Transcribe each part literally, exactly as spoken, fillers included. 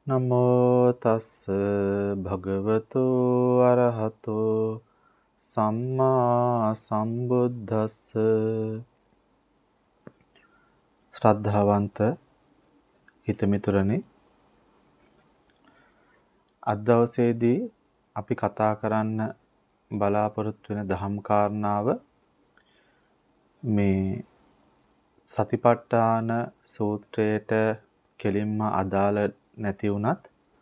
නමෝ තස්ස භගවතු අරහතෝ සම්මා සම්බුද්දස්ස. ශ්‍රද්ධාවන්ත හිතමිතුරනි, අද දවසේදී අපි කතා කරන්න බලාපොරොත්තු වෙන දහම් කාරණාව මේ සතිපට්ඨාන සූත්‍රයට කෙලින්ම අදාළ නැති වුණත්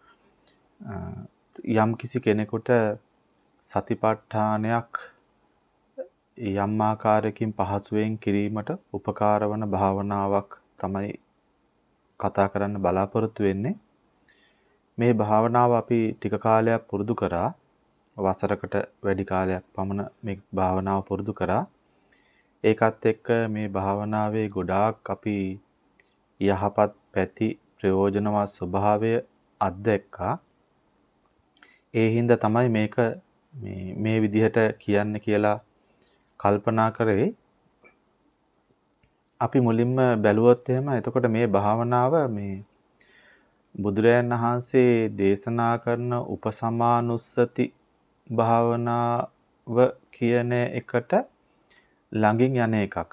යම් කිසි කෙනෙකුට සතිපට්ඨානයක් යම් ආකාරයකින් පහසුවෙන් කිරීමට උපකාර වන භාවනාවක් තමයි කතා කරන්න බලාපොරොත්තු වෙන්නේ. මේ භාවනාව අපි ටික කාලයක් පුරුදු කරා. වසරකට වැඩි කාලයක් පමණ මේ භාවනාව පුරුදු කරා. ඒකත් එක්ක මේ භාවනාවේ ගොඩාක් අපි යහපත් පැති ප්‍රයෝජනවත් ස්වභාවය අත්දැක්කා. ඒ හින්දා තමයි මේක මේ මේ විදිහට කියන්න කියලා කල්පනා කරේ. අපි මුලින්ම බැලුවොත් එහෙම එතකොට මේ භාවනාව මේ බුදුරයන් වහන්සේ දේශනා කරන උපසමානුස්සති භාවනාව කියන එකට ළඟින් යන එකක්.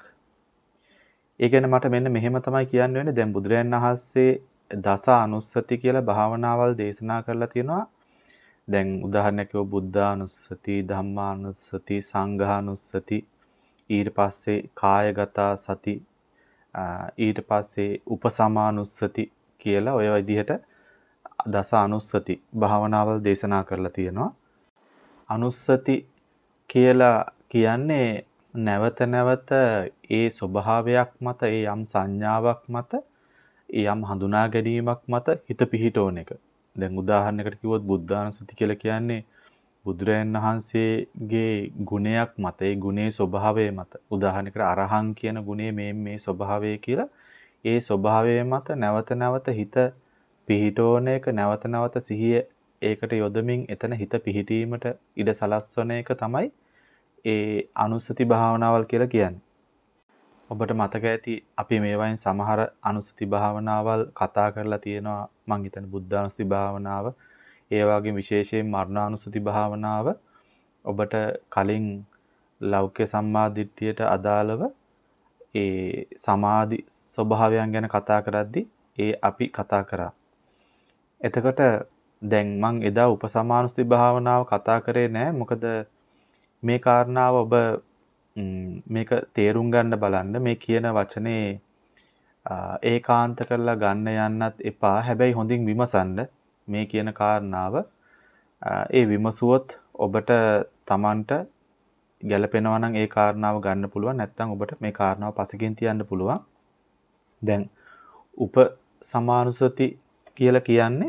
ඒ කියන්නේ මට මෙන්න මෙහෙම තමයි කියන්න වෙන්නේ. දැන් බුදුරයන් වහන්සේ දස අනුස්සති කියලා භාවනාවල් දේශනා කරලා තියෙනවා. දැන් උදාහරණයක් කිව්ව බුද්ධානුස්සති, ධම්මානුස්සති, සංඝානුස්සති, ඊට පස්සේ කායගත සති, ඊට පස්සේ උපසමානුස්සති කියලා ඔය විදිහට දස අනුස්සති භාවනාවල් දේශනා කරලා තියෙනවා. අනුස්සති කියලා කියන්නේ නැවත නැවත ඒ ස්වභාවයක් මත, ඒ යම් සංඥාවක් මත, ඒ යම් හඳුනා ගැනීමක් මත හිත පිහිටවන එක. දැන් උදාහරණයකට කිව්වොත් බුද්ධානුස්සති කියලා කියන්නේ බුදුරයන් වහන්සේගේ ගුණයක් මත, ඒ ගුණේ ස්වභාවය මත. උදාහරණයකට අරහං කියන ගුණේ මේ මේ ස්වභාවය කියලා ඒ ස්වභාවය මත නැවත නැවත හිත පිහිටවන එක, නැවත නැවත සිහිය ඒකට යොදමින් එතන හිත පිහිටීමට ඉඩ සලස්වන එක තමයි ඒ අනුස්සති භාවනාවල් කියලා කියන්නේ. ඔබට මතක ඇති අපි මේවායින් සමහර අනුස්සති භාවනාවල් කතා කරලා තියෙනවා. මං හිතන්නේ බුද්ධානුස්සති භාවනාව, ඒ වගේම විශේෂයෙන් මරණානුස්සති භාවනාව. ඔබට කලින් ලෞකික සම්මාදිට්ඨියට අදාළව ඒ සමාධි ස්වභාවයන් ගැන කතා කරද්දී ඒ අපි කතා කරා. එතකොට දැන් මං එදා උපසමානුස්සති භාවනාව කතා කරේ නෑ. මොකද මේ කාරණාව ඔබ මේක තේරුම් ගන්න බලන්න. මේ කියන වචනේ ඒකාන්ත කරලා ගන්න යන්නත් එපා. හැබැයි හොඳින් විමසන්න මේ කියන කාරණාව. ඒ විමසුවොත් ඔබට Tamanට ගැළපෙනවා නම් ඒ කාරණාව ගන්න පුළුවන්. නැත්නම් ඔබට මේ කාරණාව පසකින් තියන්න පුළුවන්. දැන් උපසමානුසති කියලා කියන්නේ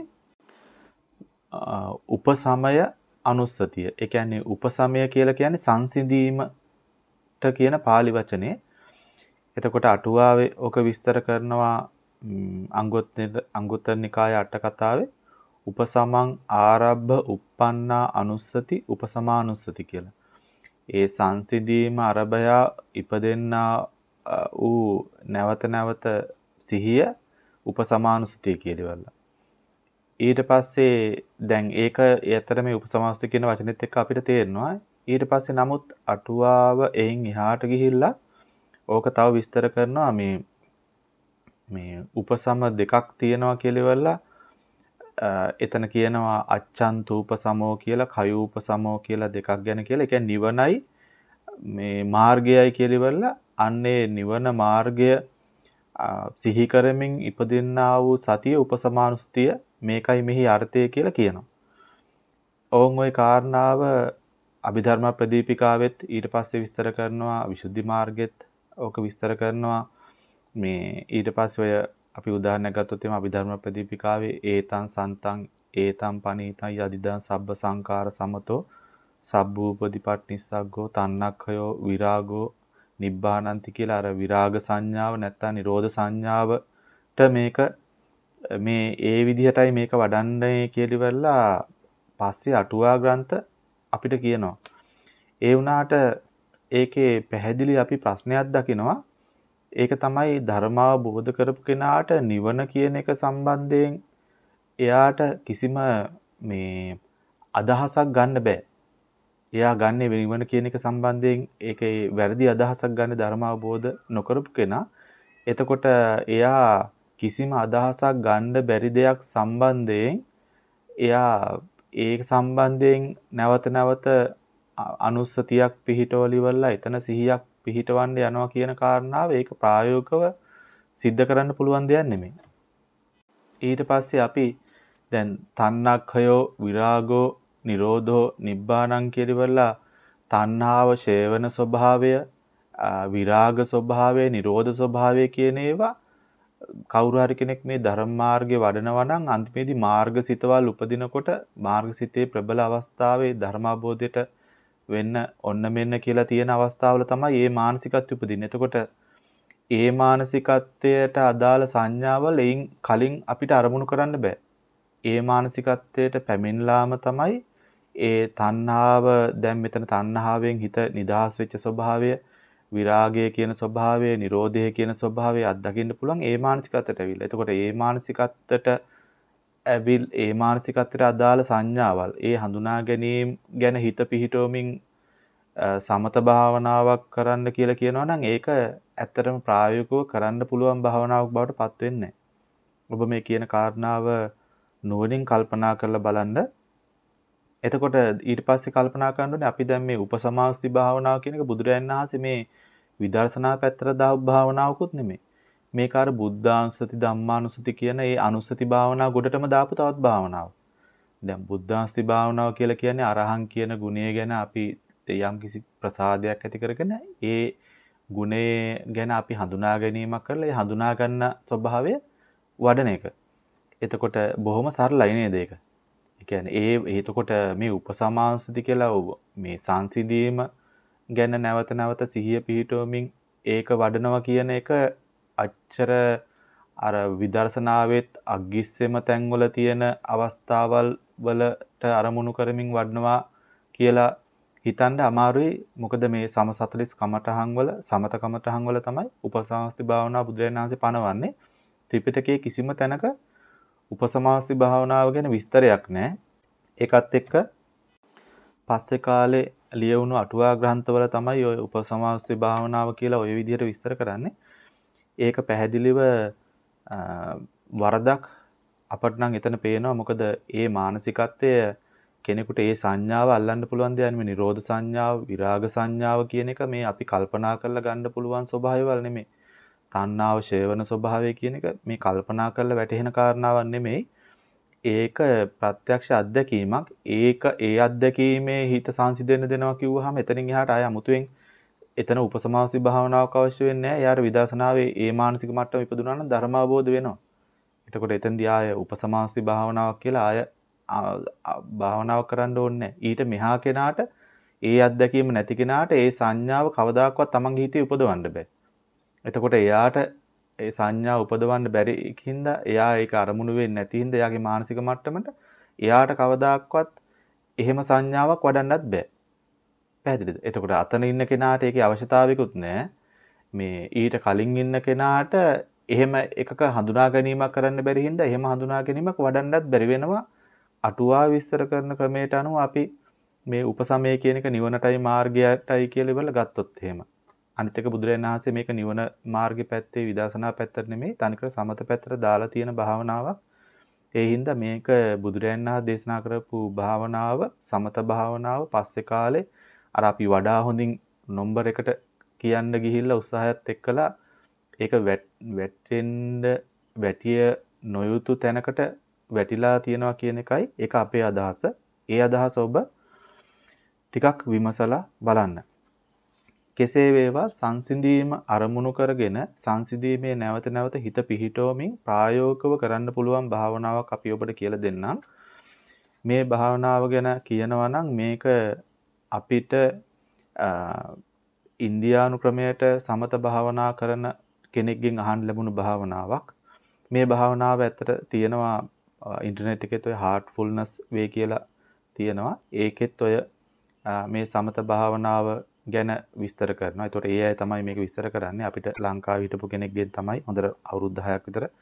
උපසමය අනුස්සතිය. ඒ කියන්නේ උපසමය කියලා කියන්නේ සංසිඳීමට කියන pāli වචනේ. එතකොට අටුවාවේ ඔක විස්තර කරනවා අංගුත්තර අංගුත්තර නිකාය අට කතාවේ උපසමං ආරබ්බ uppannā අනුස්සති උපසමානුස්සති කියලා. ඒ සංසිඳීම අරබයා ඉපදෙන්නා ඌ නැවත නැවත සිහිය උපසමානුස්සතිය කියලාවල්ලා. ඊට පස්සේ දැන් ඒක ඇත්තට මේ උපසමානුස්සතිය කියන වචනේත් එක්ක අපිට තේරෙනවා. ඊට පස්සේ නමුත් අටුවාව එයින් එහාට ගිහිල්ලා ඕක තව විස්තර කරනවා. මේ මේ උපසම දෙකක් තියෙනවා කියලාවල්ලා එතන කියනවා අච්ඡන්තූපසමෝ කියලා, කයූපසමෝ කියලා දෙකක් ගැන කියලා. ඒ කියන්නේ නිවනයි මේ මාර්ගයයි කියලාවල්ලා අන්නේ නිවන මාර්ගය සිහි කරමින් ඉපදින්නා වූ සතිය උපසමානුස්තිය මේකයි මෙහි අර්ථය කියලා කියනවා. ඕන් ওই කාරණාව අභිධර්ම ප්‍රදීපිකාවෙත් ඊට පස්සේ විස්තර කරනවා. විසුද්ධි මාර්ගෙත් ඕක විස්තර කරනවා. මේ ඊට පස්සේ ඔය අපි උදාහරණයක් ගත්තොත් එimhe අභිධර්ම ප්‍රදීපිකාවේ ඒතං සන්තං ඒතං පනීතං යදිදං සබ්බ සංඛාර සමතෝ සබ්බූපදීපට්ඨිස්සග්ගෝ තන්නක්ඛයෝ විරාගෝ නිබ්බානන්ති කියලා අර විරාග සංඥාව නැත්තම් නිරෝධ සංඥාවට මේක මේ ඒ විදිහටයි මේක වඩන්නේ කියලා පස්සේ අටුවා ග්‍රන්ථ අපිට කියනවා. ඒ වුණාට ඒකේ පැහැදිලි අපි ප්‍රශ්නයක් දකිනවා. ඒක තමයි ධර්මාවබෝධ කරපු කෙනාට නිවන කියන එක සම්බන්ධයෙන් එයාට කිසිම මේ අදහසක් ගන්න බෑ. එයා ගන්නේ නිවන කියන එක සම්බන්ධයෙන් ඒකේ වැරදි අදහසක් ගන්න ධර්ම අවබෝධ නොකරපු කෙනා. එතකොට එයා කිසිම අදහසක් ගන්න බැරි දෙයක් සම්බන්ධයෙන් එයා ඒක සම්බන්ධයෙන් නැවත නැවත අනුස්සතියක් පිහිටවලිවලා එතන සිහියක් පිහිටවන්න යනවා කියන කාරණාව ඒක ප්‍රායෝගිකව सिद्ध කරන්න පුළුවන් දෙයක් නෙමෙයි. ඊට පස්සේ අපි දැන් තණ්හක්ඛයෝ විරාගෝ නිරෝධෝ නිබ්බාණං කියලාවලා තණ්හාව ඡේවන ස්වභාවය විරාග ස්වභාවය නිරෝධ ස්වභාවය කියන ඒවා කවුරු හරි කෙනෙක් මේ ධර්ම මාර්ගේ වඩනවා නම් අන්තිමේදී මාර්ගසිතවල් උපදිනකොට මාර්ගසිතේ ප්‍රබල අවස්ථාවේ ධර්මාබෝධයට වෙන්න ඔන්න මෙන්න කියලා තියෙන අවස්ථාවල තමයි මේ මානසිකත්වය උපදින්නේ. එතකොට ඒ මානසිකත්වයට අදාළ සංඥාවල් එයින් කලින් අපිට අරමුණු කරන්න බෑ. ඒ මානසිකත්වයට පැමිණලාම තමයි ඒ තණ්හාව දැන් මෙතන තණ්හාවෙන් හිත නිදහස් වෙච්ච ස්වභාවය, විරාගය කියන ස්වභාවය, නිරෝධය කියන ස්වභාවය අත්දකින්න පුළුවන් ඒ මානසිකත්වයට ඇවිල්ලා. එතකොට ඒ මානසිකත්වයට ඇවිල් ඒ මානසිකත්වයට අදාළ සංඥාවල්, ඒ හඳුනා ගැනීම ගැන හිත පිහිටවමින් සමත භාවනාවක් කරන්න කියලා කියනවා නම් ඒක ඇත්තටම ප්‍රායෝගිකව කරන්න පුළුවන් භාවනාවක් බවට පත් වෙන්නේ නැහැ. ඔබ මේ කියන කාරණාව නුවණින් කල්පනා කරලා බලන්න. එතකොට ඊට පස්සේ කල්පනා කරන්න ඕනේ අපි දැන් මේ උපසමාස්ති භාවනාව කියන එක බුදුරජාණන් වහන්සේ මේ විදර්ශනා පැත්තට දාපු භාවනාවකුත් නෙමෙයි. මේක අර බුද්ධානුස්සති ධම්මානුස්සති කියන ඒ අනුස්සති භාවනාව ගොඩටම දාපු තවත් භාවනාවක්. දැන් බුද්ධානුස්සති භාවනාව කියලා කියන්නේ අරහං කියන ගුණය ගැන අපි යම් කිසි ප්‍රසාදයක් ඇති කරගෙන ඒ ගුණය ගැන අපි හඳුනා ගැනීමක් කරලා ඒ හඳුනා ගන්න ස්වභාවය වඩන එක. එතකොට බොහොම සරලයි නේද ඒක? ඒ කියන්නේ ඒ එතකොට මේ උපසමාංශති කියලා මේ සංසිඳීම ගැන නැවත නැවත සිහිය පිහිටවමින් ඒක වඩනවා කියන එක අච්චර අර විදර්ශනාවෙත් අග්ගිස්සෙම තැන්වල තියෙන අවස්ථාවල් වලට අරමුණු කරමින් වඩනවා කියලා හිතන්න අමාරුයි. මොකද මේ සම සතලිස් කමඨහන් වල සමත කමඨහන් වල තමයි උපසමාස්ති භාවනාව බුදුරජාණන් වහන්සේ පනවන්නේ. ත්‍රිපිටකයේ කිසිම තැනක උපසමාස්ති භාවනාව ගැන විස්තරයක් නැහැ. ඒකත් එක්ක පස්සේ කාලේ ලියවුණු අටුවා ග්‍රන්ථවල තමයි ඔය උපසමාස්ති භාවනාව කියලා ওই විදිහට විස්තර කරන්නේ. ඒක පැහැදිලිව වරදක් අපට නම් එතන පේනවා. මොකද ඒ මානසිකත්වය කෙනෙකුට ඒ සංඥාව අල්ලන්න පුළුවන් දෙයක් නෙමෙයි. නිරෝධ සංඥාව, විරාග සංඥාව කියන එක මේ අපි කල්පනා කරලා ගන්න පුළුවන් ස්වභාවයවල් නෙමෙයි. තණ්හාව ඡේවන ස්වභාවය කියන එක මේ කල්පනා කරලා වැටහෙන කාරණාවක් නෙමෙයි. ඒක ප්‍රත්‍යක්ෂ අත්දැකීමක්. ඒක ඒ අත්දැකීමේ හිත සංසිඳෙන්න දෙනවා කිව්වහම එතනින් එහාට ආය අමුතුවෙන් එතන උපසමාසි භාවනාවක් අවශ්‍ය වෙන්නේ නැහැ. යාර විදර්ශනාවේ ඒ මානසික මට්ටම ඉපදුනා නම් ධර්ම අවබෝධ වෙනවා. එතකොට එතෙන්දී ආය උපසමාසි භාවනාවක් කියලා ආය භාවනාවක් කරන්න ඕනේ නැහැ. ඊට මෙහා කෙනාට ඒ අත්දැකීම නැති කෙනාට ඒ සංඥාව කවදාකවත් තමන්ගේ හිතේ උපදවන්න බෑ. එතකොට එයාට ඒ සංඥා උපදවන්න බැරි කින්දා එයා ඒක අරමුණු වෙන්නේ නැති හින්දා එයාගේ මානසික මට්ටමට එයාට කවදාක්වත් එහෙම සංඥාවක් වඩන්නත් බෑ. පැහැදිලිද? එතකොට අතන ඉන්න කෙනාට ඒකේ අවශ්‍යතාවයකුත් නැහැ. මේ ඊට කලින් ඉන්න කෙනාට එහෙම එකක හඳුනා ගැනීමක් කරන්න බැරි හින්දා එහෙම හඳුනා ගැනීමක් වඩන්නත් බැරි වෙනවා. අටුවා විස්තර කරන ක්‍රමයට අනුව අපි මේ උපසමය කියන එක නිවනටයි මාර්ගයටයි කියලා ඉවල ගත්තොත් එහෙම. අනිත් එක බුදුරජාණන් වහන්සේ මේක නිවන මාර්ගේ පැත්තේ විදර්ශනා පැත්තට නෙමෙයි තනිකර සමත පැත්තට දාලා තියෙන භාවනාවක්. ඒ හින්දා මේක බුදුරජාණන් වහන්සේ දේශනා කරපු භාවනාව සමත භාවනාව පස්සේ කාලේ අර අපි වඩා හොඳින් නම්බර් එකට කියන්න ගිහිල්ලා උත්සාහයත් එක්කලා ඒක වැටෙන්න වැටිය නොයුතු තැනකට වැටිලා තියෙනවා කියන එකයි ඒක අපේ අදහස. ඒ අදහස ඔබ ටිකක් විමසලා බලන්න. කෙසේ වේවා සංසිඳීම අරමුණු කරගෙන සංසිඳීමේ නැවත නැවත හිත පිහිටවමින් ප්‍රායෝගිකව කරන්න පුළුවන් භාවනාවක් අපි ඔබට කියලා දෙන්නම්. මේ භාවනාව ගැන කියනවා නම් මේක අපිට ඉන්දියානු ක්‍රමයට සමත භාවනා කරන කෙනෙක්ගෙන් අහන්න ලැබුණු භාවනාවක්. මේ භාවනාව ඇත්තට තියෙනවා ඉන්ටර්නෙට් එකේ ඔය heartfulness way කියලා තියෙනවා. ඒකෙත් ඔය මේ සමත භාවනාව ගැන විස්තර කරනවා. ඒතකොට ඒ අය තමයි මේක විස්තර කරන්නේ. අපිට ලංකාවේ හිටපු කෙනෙක්ගෙන් තමයි හොඳට අවුරුදු දහයක් විතර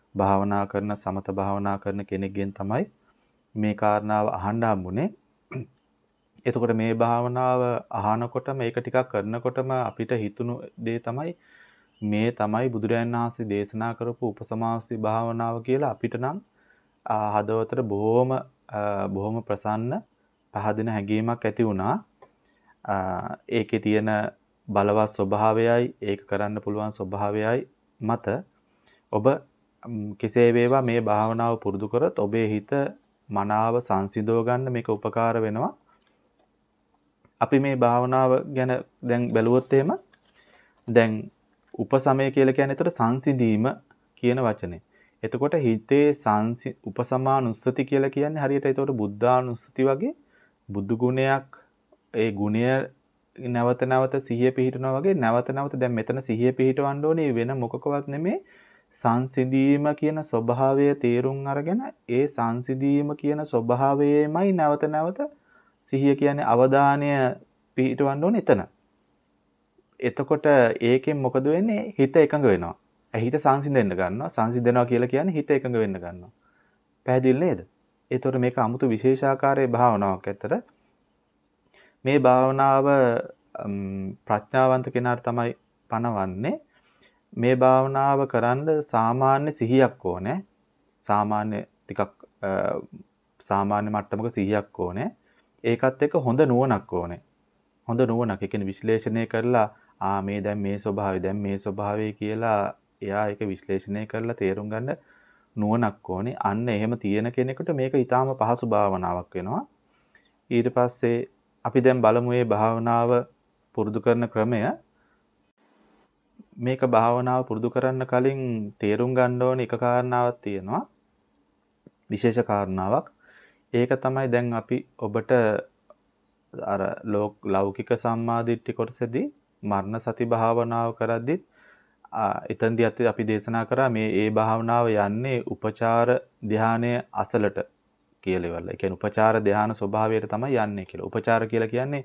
භාවනා කරන සමත භාවනා කරන කෙනෙක්ගෙන් තමයි මේ කාරණාව අහන්න හම්බුනේ. එතකොට මේ භාවනාව අහනකොට මේක ටිකක් කරනකොටම අපිට හිතුණු දේ තමයි මේ තමයි බුදුරජාණන් වහන්සේ දේශනා කරපු උපසමාසී භාවනාව කියලා අපිට නම් හදවතට බොහොම බොහොම ප්‍රසන්න පහදින හැඟීමක් ඇති වුණා. ඒකේ තියෙන බලවත් ස්වභාවයයි ඒක කරන්න පුළුවන් ස්වභාවයයි මත ඔබ කෙසේ වේවා මේ භාවනාව පුරුදු කරත් ඔබේ හිත මනාව සංසිඳව ගන්න මේක උපකාර වෙනවා. අපි මේ භාවනාව ගැන දැන් බැලුවොත් එහෙම දැන් උපසමය කියලා කියන්නේ ඒතර සංසිඳීම කියන වචනේ. එතකොට හිතේ සංසි උපසමානුස්සති කියලා කියන්නේ හරියට ඒතකොට බුද්ධානුස්සති වගේ බුදු ගුණයක් ඒ ගුණය නැවත නැවත සිහිය පිහිටනවා වගේ නැවත නැවත දැන් මෙතන සිහිය පිහිටවන්න ඕනේ වෙන මොකකවත් නෙමෙයි සංසිඳීම කියන ස්වභාවය තේරුම් අරගෙන ඒ සංසිඳීම කියන ස්වභාවයමයි නැවත නැවත සිහිය කියන්නේ අවධානය පිහිටවන්න ඕනේ එතන. එතකොට ඒකෙන් මොකද වෙන්නේ? හිත එකඟ වෙනවා. හිත සංසිඳෙන්න ගන්නවා. සංසිඳනවා කියලා කියන්නේ හිත එකඟ වෙන්න ගන්නවා. පැහැදිලි නේද? ඒතකොට මේක 아무තු විශේෂාකාරයේ භාවනාවක් ඇත්තට. මේ භාවනාව ප්‍රඥාවන්ත කෙනාට තමයි පනවන්නේ. මේ භාවනාව කරන්න සාමාන්‍ය සිහියක් ඕනේ. සාමාන්‍ය ටිකක් සාමාන්‍ය මට්ටමක සිහියක් ඕනේ. ඒකත් එක්ක හොඳ නුවණක් ඕනේ. හොඳ නුවණක්. ඒ කියන්නේ විශ්ලේෂණය කරලා ආ මේ දැන් මේ ස්වභාවය දැන් මේ ස්වභාවය කියලා එයා ඒක විශ්ලේෂණය කරලා තේරුම් ගන්න නුවණක් ඕනේ. අන්න එහෙම තියෙන කෙනෙකුට මේක ඊටාම පහසු භාවනාවක් වෙනවා. ඊට පස්සේ අපි දැන් බලමු මේ භාවනාව පුරුදු කරන ක්‍රමය. මේක භාවනාව පුරුදු කරන්න කලින් තේරුම් ගන්න ඕනේ එක කාරණාවක් තියෙනවා. විශේෂ කාරණාවක්. ඒක තමයි දැන් අපි ඔබට අර ලෞකික සම්මාදිට්ඨි කොටසදී මරණ සති භාවනාව කරද්දිත් එතනදී අපි දේශනා කරා මේ ඒ භාවනාව යන්නේ උපචාර ධානය අසලට කියලා ඉවරලා. ඒ කියන්නේ උපචාර ධාන ස්වභාවයට තමයි යන්නේ කියලා. උපචාර කියලා කියන්නේ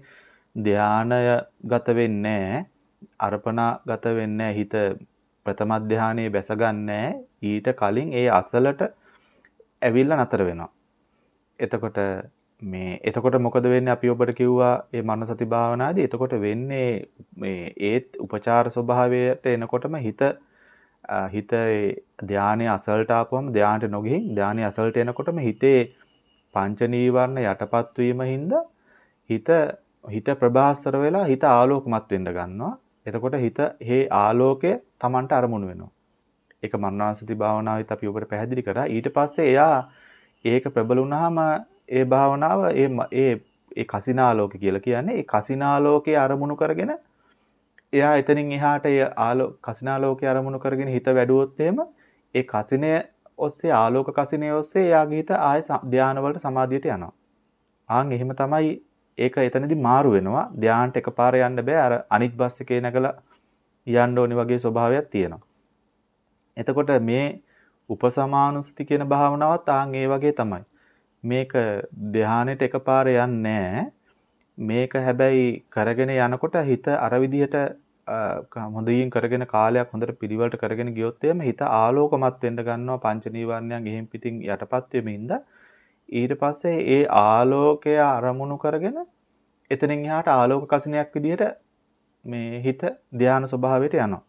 ධානයගත වෙන්නේ නැහැ. අර්පණාගත වෙන්නේ නැහැ. හිත ප්‍රථම ධානයේ බැසගන්නේ ඊට කලින් ඒ අසලට ඇවිල්ලා නතර වෙනවා. එතකොට මේ එතකොට මොකද වෙන්නේ? අපි ඔබට කිව්වා මේ මනස සති භාවනාදී එතකොට වෙන්නේ මේ ඒත් උපචාර ස්වභාවයට එනකොටම හිත හිත ධානයේ අසලට ආපුවම ධානයට නොගෙහින් ධානයේ අසලට එනකොටම හිතේ පංච නීවරණ යටපත් වීම හින්දා හිත හිත ප්‍රභාස්වර වෙලා හිත ආලෝකමත් වෙන්න ගන්නවා. එතකොට හිත හේ ආලෝකය Tamanට අරමුණු වෙනවා. ඒක මනෝසති භාවනාවෙත් අපි ඔබට පැහැදිලි කරා. ඊට පස්සේ එයා ඒක ප්‍රබල වුණාම ඒ භාවනාව ඒ ඒ ඒ කසිනාලෝක කියලා කියන්නේ ඒ කසිනාලෝකයේ අරමුණු කරගෙන එයා එතනින් එහාට ඒ ආලෝ කසිනාලෝකයේ අරමුණු කරගෙන හිත වැඩුවොත් එහෙම ඒ කසිනය ඔස්සේ ආලෝක කසිනය ඔස්සේ එයාගේ හිත ආය ධානය වලට සමාධියට යනවා. ආන් එහෙම තමයි ඒක එතනදී මාරු වෙනවා. ධානයට එකපාර යන්න බෑ. අර අනිත් බස් එකේ නැගලා යන්න ඕනි වගේ ස්වභාවයක් තියෙනවා. එතකොට මේ උපසමානුස්සති කියන භාවනාවත් ආන් ඒ වගේ තමයි. මේක ධානයට එකපාර යන්නේ මේක හැබැයි කරගෙන යනකොට හිත අර විදිහට හොඳින් කරගෙන කාලයක් හොඳට පිළිවෙලට කරගෙන ගියොත් එimhe හිත ආලෝකමත් වෙන්න ගන්නවා පංච නීවරණයන් ගෙහින් පිටින් යටපත් වෙමින්ද ඊට පස්සේ ඒ ආලෝකය අරමුණු කරගෙන එතනින් එහාට ආලෝක කසිනයක් විදිහට මේ හිත ධානා ස්වභාවයට යනවා.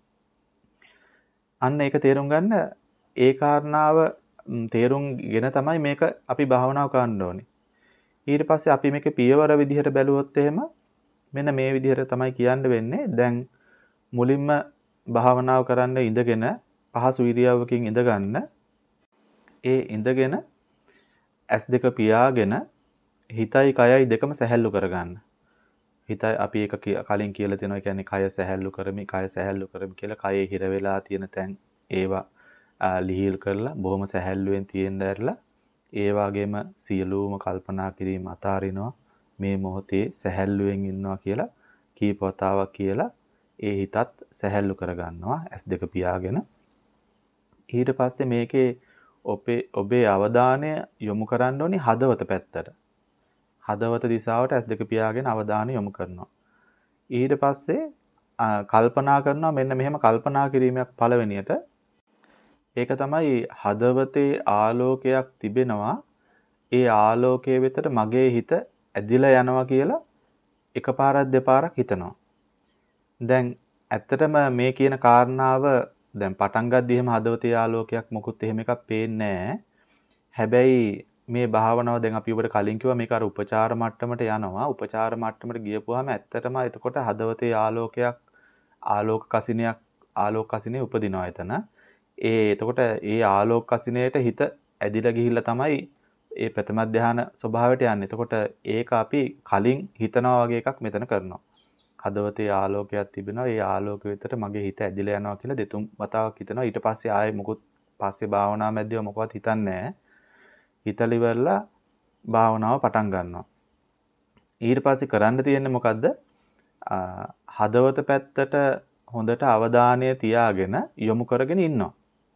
අන්න ඒක තේරුම් ගන්න ඒ කාරණාව තේරුම්ගෙන තමයි මේක අපි භාවනාව කරන්න ඕනේ. ඊට පස්සේ අපි මේක පියවර විදිහට බැලුවොත් එහෙම මෙන්න මේ විදිහට තමයි කියන්න වෙන්නේ. දැන් මුලින්ම භාවනාව කරන්න ඉඳගෙන පහසු ඉරියව්වකින් ඉඳගන්න. ඒ ඉඳගෙන ඇස් දෙක පියාගෙන හිතයි කයයි දෙකම සැහැල්ලු කරගන්න. හිතයි අපි ඒක කලින් කියලා තියෙනවා. කියන්නේ කය සැහැල්ලු කරමි, කය සැහැල්ලු කරමි කියලා කයේ හිර වෙලා තියෙන තැන් ඒවා ලිහිල් කරලා බොහොම සැහැල්ලුවෙන් තියෙන්න ඇරලා ඒ වගේම සියලුම කල්පනා කිරීම අතාරිනවා. මේ මොහොතේ සැහැල්ලුවෙන් ඉන්නවා කියලා කීප වතාවක් කියලා ඒ හිතත් සැහැල්ලු කරගන්නවා ඇස් දෙක පියාගෙන. ඊට පස්සේ මේකේ ඔබේ ඔබේ අවධානය යොමු කරන්න ඕනි හදවත පැත්තට. හදවත දිශාවට ඇස් දෙක පියාගෙන අවධානය යොමු කරනවා. ඊට පස්සේ කල්පනා කරනවා මෙන්න මෙහෙම කල්පනා කිරීමක් පළවෙනියට ඒක තමයි හදවතේ ආලෝකයක් තිබෙනවා. ඒ ආලෝකයේ වෙතට මගේ හිත ඇදිලා යනවා කියලා එකපාරක් දෙපාරක් හිතනවා. දැන් ඇත්තටම මේ කියන කාරණාව දැන් පටන් ගද්දි එහෙම හදවතේ ආලෝකයක් මොකුත් එහෙම එකක් පේන්නේ නැහැ. හැබැයි මේ භාවනාව දැන් අපි ඔබට කලින් කිව්වා මේක අර උපචාර මට්ටමට යනවා. උපචාර මට්ටමට ගියපුවාම ඇත්තටම එතකොට හදවතේ ආලෝකයක් ආලෝක කසිනියක් ආලෝක කසිනේ උපදිනවා එතන. ඒ එතකොට ඒ ආලෝක කසිනේට හිත ඇදිලා ගිහිල්ලා තමයි ඒ ප්‍රථම ධානය ස්වභාවයට යන්නේ. එතකොට ඒක අපි කලින් හිතනවා වගේ එකක් මෙතන කරනවා. හදවතේ ආලෝකයක් තිබෙනවා. ඒ ආලෝකෙ වෙතට මගේ හිත ඇදිලා යනවා කියලා දෙතුන් වතාවක් හිතනවා. ඊට පස්සේ ආයේ මොකුත් පස්සේ භාවනා මැදව මොකවත් හිතන්නේ නැහැ. හිතලි වෙරලා භාවනාව පටන් ගන්නවා. ඊට පස්සේ කරන්න තියෙන්නේ මොකද්ද? හදවත පැත්තට හොඳට අවධානය තියාගෙන යොමු කරගෙන ඉන්නවා.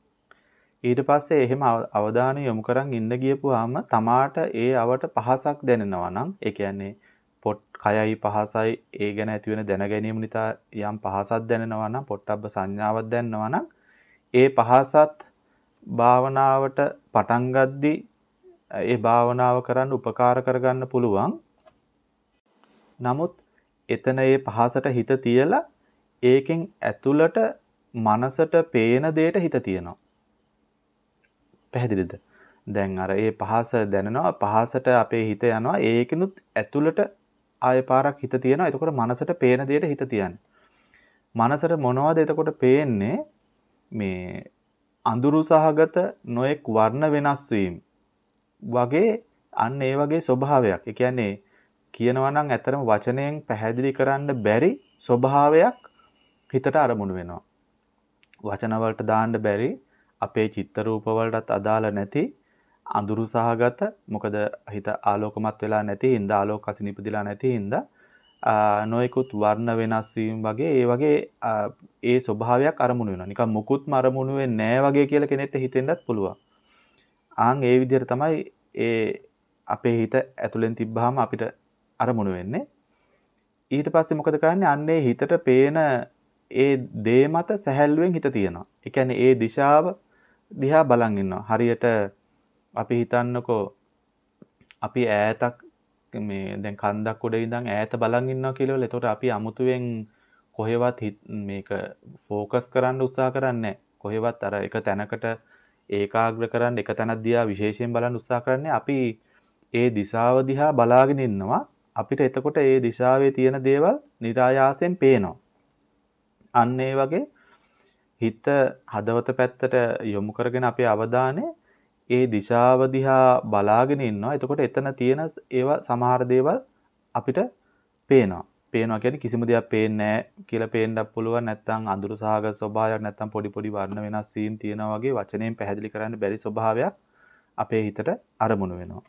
ඊට පස්සේ එහෙම අවධානය යොමු කරන් ඉන්න ගියපුවාම තමාට ඒ අවට පහසක් දැනෙනවා නම් ඒ කියන්නේ පොට් කයයි පහසයි ඒ ගැන ඇති වෙන දැන ගැනීම නිසා යම් පහසක් දැනෙනවා නම් පොට්ටබ්බ සංඥාවක් දැනෙනවා නම් ඒ පහසත් භාවනාවට පටන් ගද්දී ඒ භාවනාව කරන්න උපකාර කරගන්න පුළුවන්. නමුත් එතන ඒ පහසට හිත තියලා ඒකෙන් ඇතුළට මනසට පේන දෙයට හිත තියනවා. පැහැදිලිද? දැන් අර ඒ පහස දැනෙනවා පහසට අපේ හිත යනවා ඒකිනුත් ඇතුළට ආය පාරක් හිත තියනවා. එතකොට මනසට පේන දෙයට හිත තියන්නේ. මනසට මොනවද එතකොට පේන්නේ? මේ අඳුරු සහගත නොඑක් වර්ණ වෙනස් වීම වගේ අන්න ඒ වගේ ස්වභාවයක්. ඒ කියන්නේ කියනවා නම් ඇතරම වචනයෙන් පැහැදිලි කරන්න බැරි ස්වභාවයක් හිතට අරමුණු වෙනවා. වචන වලට දාන්න බැරි අපේ චිත්ත රූප වලටත් අදාළ නැති අඳුරු සහගත මොකද හිත ආලෝකමත් වෙලා නැති හින්දා ආලෝක කසින ඉපදිලා නැති හින්දා නොයෙකුත් වර්ණ වෙනස් වීම වගේ ඒ වගේ ඒ ස්වභාවයක් අරමුණු වෙනවා. නිකන් මුකුත්ම අරමුණු වෙන්නේ නැහැ වගේ කියලා කෙනෙක්ට හිතෙන්නත් පුළුවන්. ආන් ඒ විදිහට තමයි ඒ අපේ හිත ඇතුලෙන් තිබ්බහම අපිට අරමුණු වෙන්නේ. ඊට පස්සේ මොකද කරන්නේ? අන්නේ හිතට පේන ඒ දේ මත සැහැල්ලුවෙන් හිත තියනවා. ඒ කියන්නේ ඒ දිශාව දිහා බලන් ඉන්නවා. හරියට අපි හිතන්නකෝ අපි ඈතක් මේ දැන් කන්දක් උඩ ඉඳන් ඈත බලන් ඉන්නවා කියලා. එතකොට අපි අමුතුවෙන් කොහෙවත් මේක ફોકસ කරන්න උත්සාහ කරන්නේ නැහැ. කොහෙවත් අර එක තැනකට ඒකාග්‍ර කරන්න එක තැනක් දිහා විශේෂයෙන් බලන්න උත්සාහ කරන්නේ අපි ඒ දිශාව දිහා බලාගෙන ඉන්නවා. අපිට එතකොට ඒ දිශාවේ තියෙන දේවල් નિરાයාසයෙන් පේනවා. අන්න ඒ වගේ හිත හදවත පැත්තට යොමු කරගෙන අපේ අවධානය ඒ දිශාව දිහා බලාගෙන ඉන්නවා. එතකොට එතන තියෙන ඒවා සමහර දේවල් අපිට පේනවා. පේනවා කියන්නේ කිසිම දෙයක් පේන්නේ නැහැ කියලා පේන්නත් පුළුවන්. නැත්නම් අඳුරු සහගත ස්වභාවයක් නැත්නම් පොඩි පොඩි වර්ණ වෙනස් වීම් තියෙනවා වගේ වචනයෙන් පැහැදිලි කරන්න බැරි ස්වභාවයක් අපේ හිතට අරමුණු වෙනවා.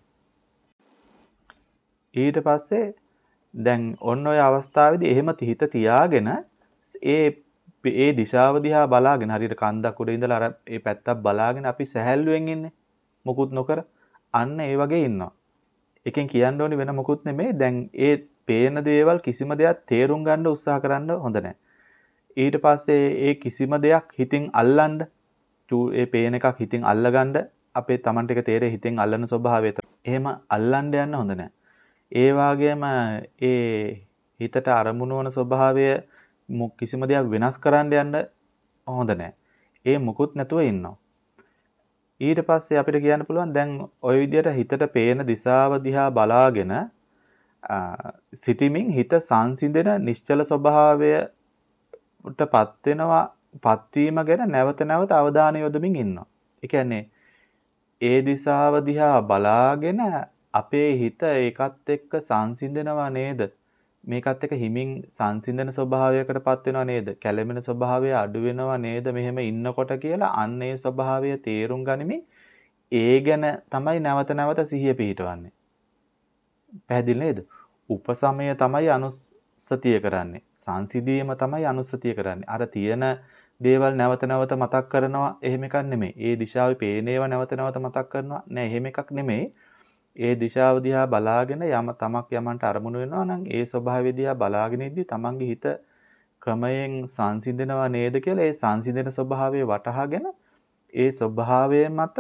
ඊට පස්සේ දැන් ඔන්න ඔය අවස්ථාවේදී එහෙම හිත තියාගෙන ඒ ඒ දිශාව දිහා බලාගෙන හරියට කන්දක් උඩ ඉඳලා අර ඒ පැත්තක් බලාගෙන අපි සැහැල්ලුවෙන් ඉන්නේ. මොකුත් නොකර අන්න ඒ වගේ ඉන්නවා. එකෙන් කියන්න ඕනේ වෙන මොකුත් නෙමෙයි. දැන් ඒ පේන දේවල් කිසිම දෙයක් තේරුම් ගන්න උත්සාහ කරන්න හොඳ නැහැ. ඊට පස්සේ ඒ කිසිම දෙයක් හිතින් අල්ලන්න ඒ පේන එකක් හිතින් අල්ලගන්න අපේ Tamanට එක තේරෙ හිතෙන් අල්ලන ස්වභාවය. එහෙම අල්ලන්න යන්න හොඳ නැහැ. ඒ වගේම ඒ හිතට අරමුණු වන ස්වභාවය කිසිම දෙයක් වෙනස් කරන්න යන්න හොඳ නැහැ. ඒ මුකුත් නැතුව ඉන්නවා. ඊට පස්සේ අපිට කියන්න පුළුවන් දැන් ওই විදිහට හිතට පේන දිශාව දිහා බලාගෙන සිටිමින් හිත සංසිඳෙන නිශ්චල ස්වභාවයටපත් වෙනවා පත්වීම ගැන නැවත නැවත අවධානය යොදමින් ඉන්නවා. ඒ කියන්නේ ඒ දිශාව දිහා බලාගෙන අපේ හිත ඒකත් එක්ක සංසිඳනවා නේද? මේකත් එක්ක හිමින් සංසිඳන ස්වභාවයකටපත් වෙනවා නේද? කැළඹෙන ස්වභාවය අඩු වෙනවා නේද? මෙහෙම ඉන්නකොට කියලා අන්න ඒ ස්වභාවය තේරුම් ගනිමින් ඒ ගැන තමයි නැවත නැවත සිහිය පිහිටවන්නේ. පැහැදිලි නේද? උපසමය තමයි අනුස්සතිය කරන්නේ. සංසිඳීම තමයි අනුස්සතිය කරන්නේ. අර තියෙන දේවල් නැවත නැවත මතක් කරනවා එහෙම එකක් නෙමෙයි. ඒ දිශාවේ පේන ඒවා නැවත නැවත මතක් කරනවා නෑ එහෙම එකක් නෙමෙයි. ඒ දිශාව දිහා බලාගෙන යම තමක් යමන්ට අරමුණු වෙනවා නම් ඒ ස්වභාවය දිහා බලාගෙන ඉද්දි තමන්ගේ හිත ක්‍රමයෙන් සංසිඳනවා නේද කියලා ඒ සංසිඳන ස්වභාවය වටහාගෙන ඒ ස්වභාවය මත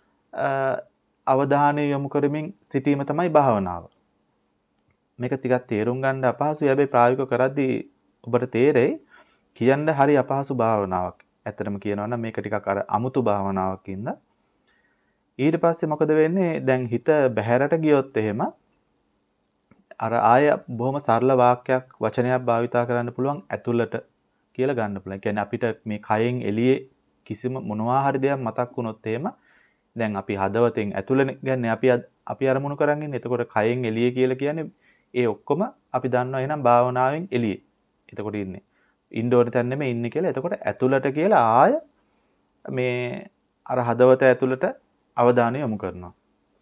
අවධානය යොමු කරමින් සිටීම තමයි භාවනාව. මේක ටිකක් තේරුම් ගන්න අපහසුයි. හැබැයි ප්‍රායෝගිකව කරද්දී ඔබට තේරෙයි කියන්න හරි අපහසු භාවනාවක්. ඇත්තටම කියනවා නම් මේක ටිකක් අර අමුතු භාවනාවක් ඉඳ. ඊට පස්සේ මොකද වෙන්නේ? දැන් හිත බහැරට ගියොත් එහෙම අර ආය බොහොම සරල වාක්‍යයක් වචනයක් භාවිතා කරන්න පුළුවන් ඇතුළට කියලා ගන්න පුළුවන්. කියන්නේ අපිට මේ කයෙන් එළියේ කිසිම මොනවා හරි දෙයක් මතක් වුණොත් එහෙම දැන් අපි හදවතෙන් ඇතුළේ ගන්නේ අපි අපි අරමුණු කරන් ඉන්නේ. එතකොට කයෙන් එළියේ කියලා කියන්නේ ඒ ඔක්කොම අපි දන්නවා එහෙනම් භාවනාවෙන් එළියේ. එතකොට ඉන්නේ. ඉන්ඩෝරේ තැන නෙමෙයි ඉන්නේ කියලා. එතකොට ඇතුළට කියලා ආය මේ අර හදවත ඇතුළට අවධානය යොමු කරනවා.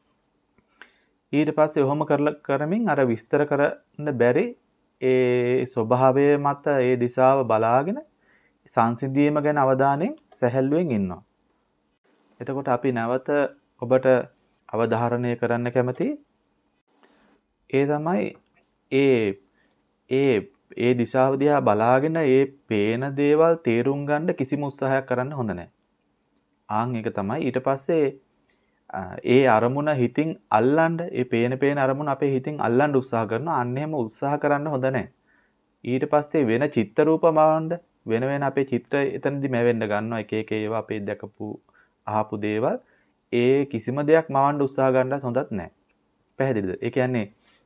ඊට පස්සේ ඔහොම කරලා කරමින් අර විස්තර කරන්න බැරි ඒ ස්වභාවය මත ඒ දිශාව බලාගෙන සංසිඳීම ගැන අවධානයෙන් සැහැල්ලුවෙන් ඉන්නවා. එතකොට අපි නැවත ඔබට අවධාරණය කරන්න කැමති ඒ තමයි ඒ ඒ ඒ දිශාව දිහා බලාගෙන ඒ පේන දේවල් තේරුම් ගන්න කිසිම උත්සාහයක් කරන්න හොඳ නැහැ. ආන් ඒක තමයි ඊට පස්සේ ඒ අරමුණ හිතින් අල්ලන්න ඒ පේන පේන අරමුණ අපේ හිතින් අල්ලන්න උත්සාහ කරනවා. අන්න එහෙම උත්සාහ කරන්න හොඳ නැහැ. ඊට පස්සේ වෙන චිත්ත රූපමවන්න වෙන වෙන අපේ චිත්‍ර එතනදි මැවෙන්න ගන්නවා. එක එක ඒවා අපේ දැකපු අහපු දේවල් ඒ කිසිම දෙයක් මවන්න උත්සාහ ගන්නත් හොඳත් නැහැ. පැහැදිලිද? ඒ කියන්නේ